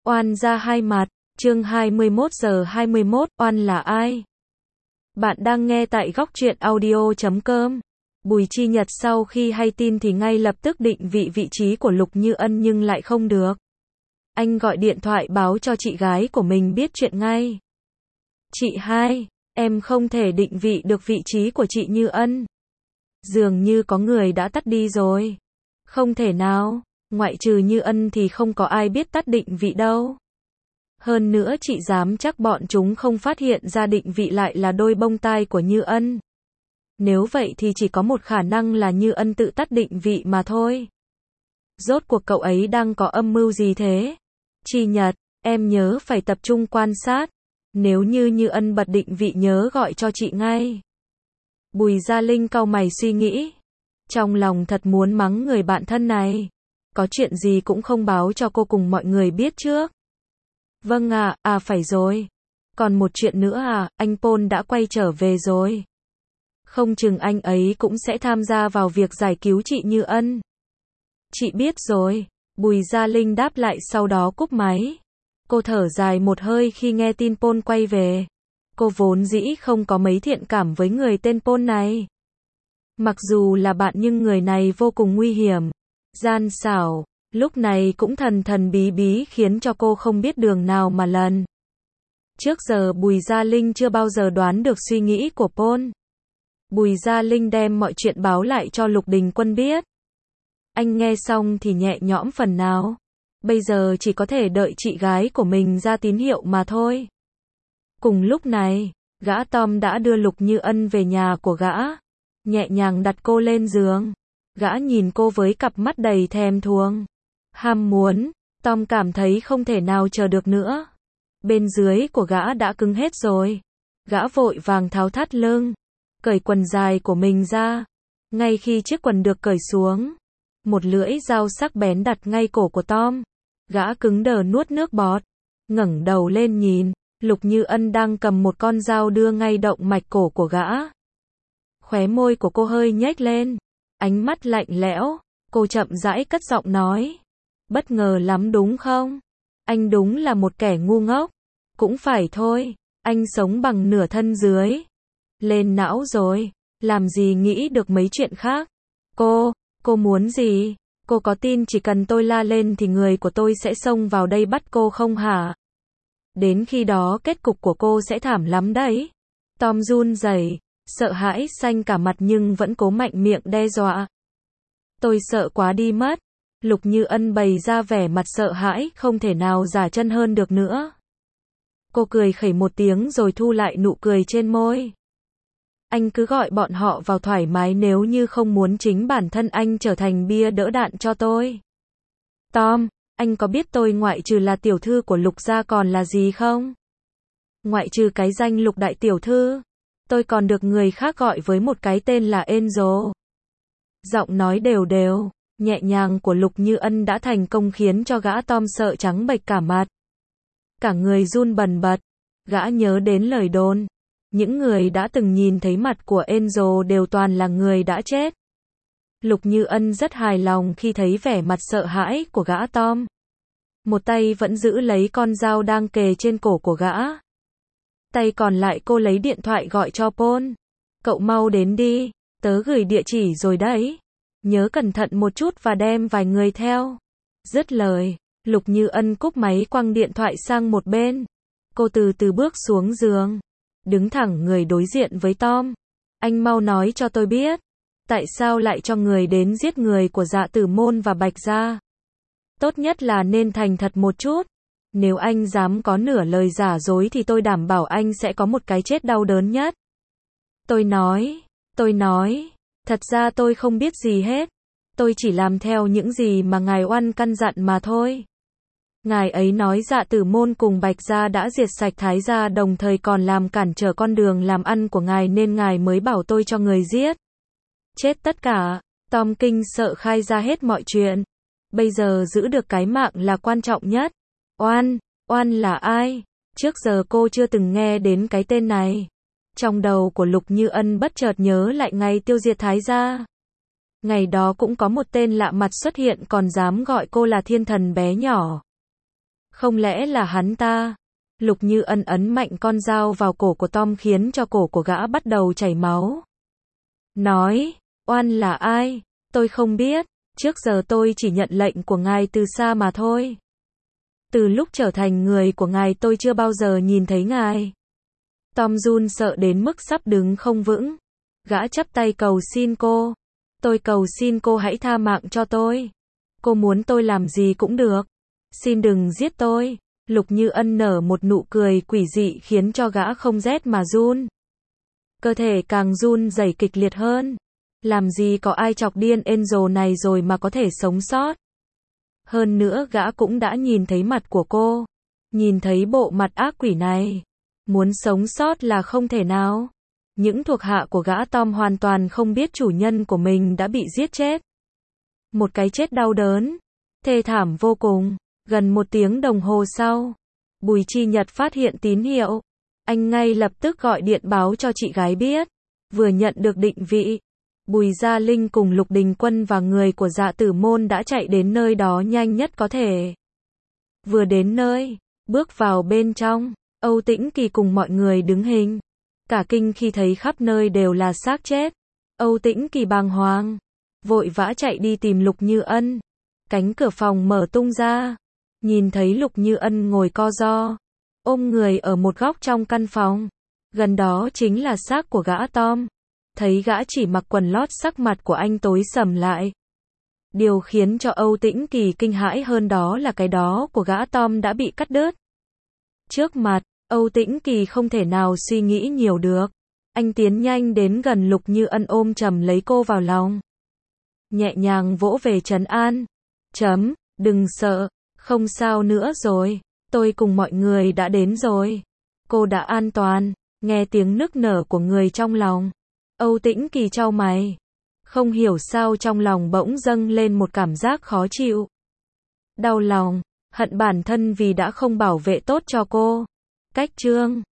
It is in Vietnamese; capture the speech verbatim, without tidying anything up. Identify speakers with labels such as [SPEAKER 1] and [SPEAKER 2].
[SPEAKER 1] Oan ra hai mặt, chương hai mươi mốt giờ hai mươi mốt, oan là ai? Bạn đang nghe tại góc truyện audio chấm com. Bùi Chi Nhật sau khi hay tin thì ngay lập tức định vị vị trí của Lục Như Ân nhưng lại không được. Anh gọi điện thoại báo cho chị gái của mình biết chuyện ngay. Chị hai, em không thể định vị được vị trí của chị Như Ân. Dường như có người đã tắt đi rồi. Không thể nào, ngoại trừ Như Ân thì không có ai biết tắt định vị đâu. Hơn nữa chị dám chắc bọn chúng không phát hiện ra định vị lại là đôi bông tai của Như Ân. Nếu vậy thì chỉ có một khả năng là Như Ân tự tắt định vị mà thôi. Rốt cuộc cậu ấy đang có âm mưu gì thế? Chi Nhật, em nhớ phải tập trung quan sát. Nếu như Như Ân bật định vị nhớ gọi cho chị ngay. Bùi Gia Linh cau mày suy nghĩ. Trong lòng thật muốn mắng người bạn thân này. Có chuyện gì cũng không báo cho cô cùng mọi người biết trước. Vâng ạ, à, à phải rồi. Còn một chuyện nữa à, anh Paul đã quay trở về rồi. Không chừng anh ấy cũng sẽ tham gia vào việc giải cứu chị Như Ân. Chị biết rồi. Bùi Gia Linh đáp lại sau đó cúp máy. Cô thở dài một hơi khi nghe tin Paul quay về. Cô vốn dĩ không có mấy thiện cảm với người tên Paul này. Mặc dù là bạn nhưng người này vô cùng nguy hiểm, gian xảo, lúc này cũng thần thần bí bí khiến cho cô không biết đường nào mà lần. Trước giờ Bùi Gia Linh chưa bao giờ đoán được suy nghĩ của Paul. Bùi Gia Linh đem mọi chuyện báo lại cho Lục Đình Quân biết. Anh nghe xong thì nhẹ nhõm phần nào. Bây giờ chỉ có thể đợi chị gái của mình ra tín hiệu mà thôi. Cùng lúc này, gã Tom đã đưa Lục Như Ân về nhà của gã. Nhẹ nhàng đặt cô lên giường. Gã nhìn cô với cặp mắt đầy thèm thuồng, ham muốn. Tom cảm thấy không thể nào chờ được nữa. Bên dưới của gã đã cứng hết rồi. Gã vội vàng tháo thắt lưng, cởi quần dài của mình ra. Ngay khi chiếc quần được cởi xuống, một lưỡi dao sắc bén đặt ngay cổ của Tom. Gã cứng đờ nuốt nước bọt, ngẩng đầu lên nhìn. Lục Như Ân đang cầm một con dao đưa ngay động mạch cổ của gã. Khóe môi của cô hơi nhếch lên, ánh mắt lạnh lẽo. Cô chậm rãi cất giọng nói. Bất ngờ lắm đúng không? Anh đúng là một kẻ ngu ngốc. Cũng phải thôi, anh sống bằng nửa thân dưới. Lên não rồi, làm gì nghĩ được mấy chuyện khác. Cô, cô muốn gì? Cô có tin chỉ cần tôi la lên thì người của tôi sẽ xông vào đây bắt cô không hả? Đến khi đó kết cục của cô sẽ thảm lắm đấy. Tom run rẩy, sợ hãi xanh cả mặt nhưng vẫn cố mạnh miệng đe dọa. Tôi sợ quá đi mất. Lục Như Ân bày ra vẻ mặt sợ hãi không thể nào giả chân hơn được nữa. Cô cười khẩy một tiếng rồi thu lại nụ cười trên môi. Anh cứ gọi bọn họ vào thoải mái nếu như không muốn chính bản thân anh trở thành bia đỡ đạn cho tôi. Tom, anh có biết tôi ngoại trừ là tiểu thư của Lục gia còn là gì không? Ngoại trừ cái danh Lục đại tiểu thư, tôi còn được người khác gọi với một cái tên là Angel. Giọng nói đều đều, nhẹ nhàng của Lục Như Ân đã thành công khiến cho gã Tom sợ trắng bệch cả mặt. Cả người run bần bật, gã nhớ đến lời đồn. Những người đã từng nhìn thấy mặt của Angel đều toàn là người đã chết. Lục Như Ân rất hài lòng khi thấy vẻ mặt sợ hãi của gã Tom. Một tay vẫn giữ lấy con dao đang kề trên cổ của gã. Tay còn lại cô lấy điện thoại gọi cho Paul. Cậu mau đến đi, tớ gửi địa chỉ rồi đấy. Nhớ cẩn thận một chút và đem vài người theo. Dứt lời, Lục Như Ân cúp máy quăng điện thoại sang một bên. Cô từ từ bước xuống giường, đứng thẳng người đối diện với Tom. Anh mau nói cho tôi biết, tại sao lại cho người đến giết người của Dạ Tử Môn và Bạch Gia? Tốt nhất là nên thành thật một chút. Nếu anh dám có nửa lời giả dối thì tôi đảm bảo anh sẽ có một cái chết đau đớn nhất. Tôi nói, tôi nói, thật ra tôi không biết gì hết. Tôi chỉ làm theo những gì mà ngài oan căn dặn mà thôi. Ngài ấy nói Dạ Tử Môn cùng Bạch Gia đã diệt sạch Thái Gia đồng thời còn làm cản trở con đường làm ăn của ngài nên ngài mới bảo tôi cho người giết. Chết tất cả. Tom kinh sợ khai ra hết mọi chuyện. Bây giờ giữ được cái mạng là quan trọng nhất. Oan, oan là ai? Trước giờ cô chưa từng nghe đến cái tên này. Trong đầu của Lục Như Ân bất chợt nhớ lại ngày tiêu diệt Thái Gia. Ngày đó cũng có một tên lạ mặt xuất hiện còn dám gọi cô là thiên thần bé nhỏ. Không lẽ là hắn ta? Lục Như Ân ấn mạnh con dao vào cổ của Tom khiến cho cổ của gã bắt đầu chảy máu. Nói, oan là ai? Tôi không biết, trước giờ tôi chỉ nhận lệnh của ngài từ xa mà thôi. Từ lúc trở thành người của ngài tôi chưa bao giờ nhìn thấy ngài. Tom run sợ đến mức sắp đứng không vững. Gã chắp tay cầu xin cô. Tôi cầu xin cô hãy tha mạng cho tôi. Cô muốn tôi làm gì cũng được. Xin đừng giết tôi. Lục Như Ân nở một nụ cười quỷ dị khiến cho gã không rét mà run. Cơ thể càng run rẩy kịch liệt hơn. Làm gì có ai chọc điên Angel này rồi mà có thể sống sót. Hơn nữa gã cũng đã nhìn thấy mặt của cô. Nhìn thấy bộ mặt ác quỷ này. Muốn sống sót là không thể nào. Những thuộc hạ của gã Tom hoàn toàn không biết chủ nhân của mình đã bị giết chết. Một cái chết đau đớn. Thê thảm vô cùng. Gần một tiếng đồng hồ sau. Bùi Chi Nhật phát hiện tín hiệu. Anh ngay lập tức gọi điện báo cho chị gái biết. Vừa nhận được định vị. Bùi Gia Linh cùng Lục Đình Quân và người của Dạ Tử Môn đã chạy đến nơi đó nhanh nhất có thể. Vừa đến nơi, bước vào bên trong, Âu Tĩnh Kỳ cùng mọi người đứng hình. Cả kinh khi thấy khắp nơi đều là xác chết. Âu Tĩnh Kỳ bàng hoàng, vội vã chạy đi tìm Lục Như Ân. Cánh cửa phòng mở tung ra. Nhìn thấy Lục Như Ân ngồi co ro, ôm người ở một góc trong căn phòng. Gần đó chính là xác của gã Tom. Thấy gã chỉ mặc quần lót sắc mặt của anh tối sầm lại. Điều khiến cho Âu Tĩnh Kỳ kinh hãi hơn đó là cái đó của gã Tom đã bị cắt đứt. Trước mặt, Âu Tĩnh Kỳ không thể nào suy nghĩ nhiều được. Anh tiến nhanh đến gần Lục Như Ân ôm chầm lấy cô vào lòng. Nhẹ nhàng vỗ về trấn an. Chấm, đừng sợ, không sao nữa rồi. Tôi cùng mọi người đã đến rồi. Cô đã an toàn. Nghe tiếng nức nở của người trong lòng. Âu Tĩnh Kỳ chau mày. Không hiểu sao trong lòng bỗng dâng lên một cảm giác khó chịu. Đau lòng, hận bản thân vì đã không bảo vệ tốt cho cô. Cách chương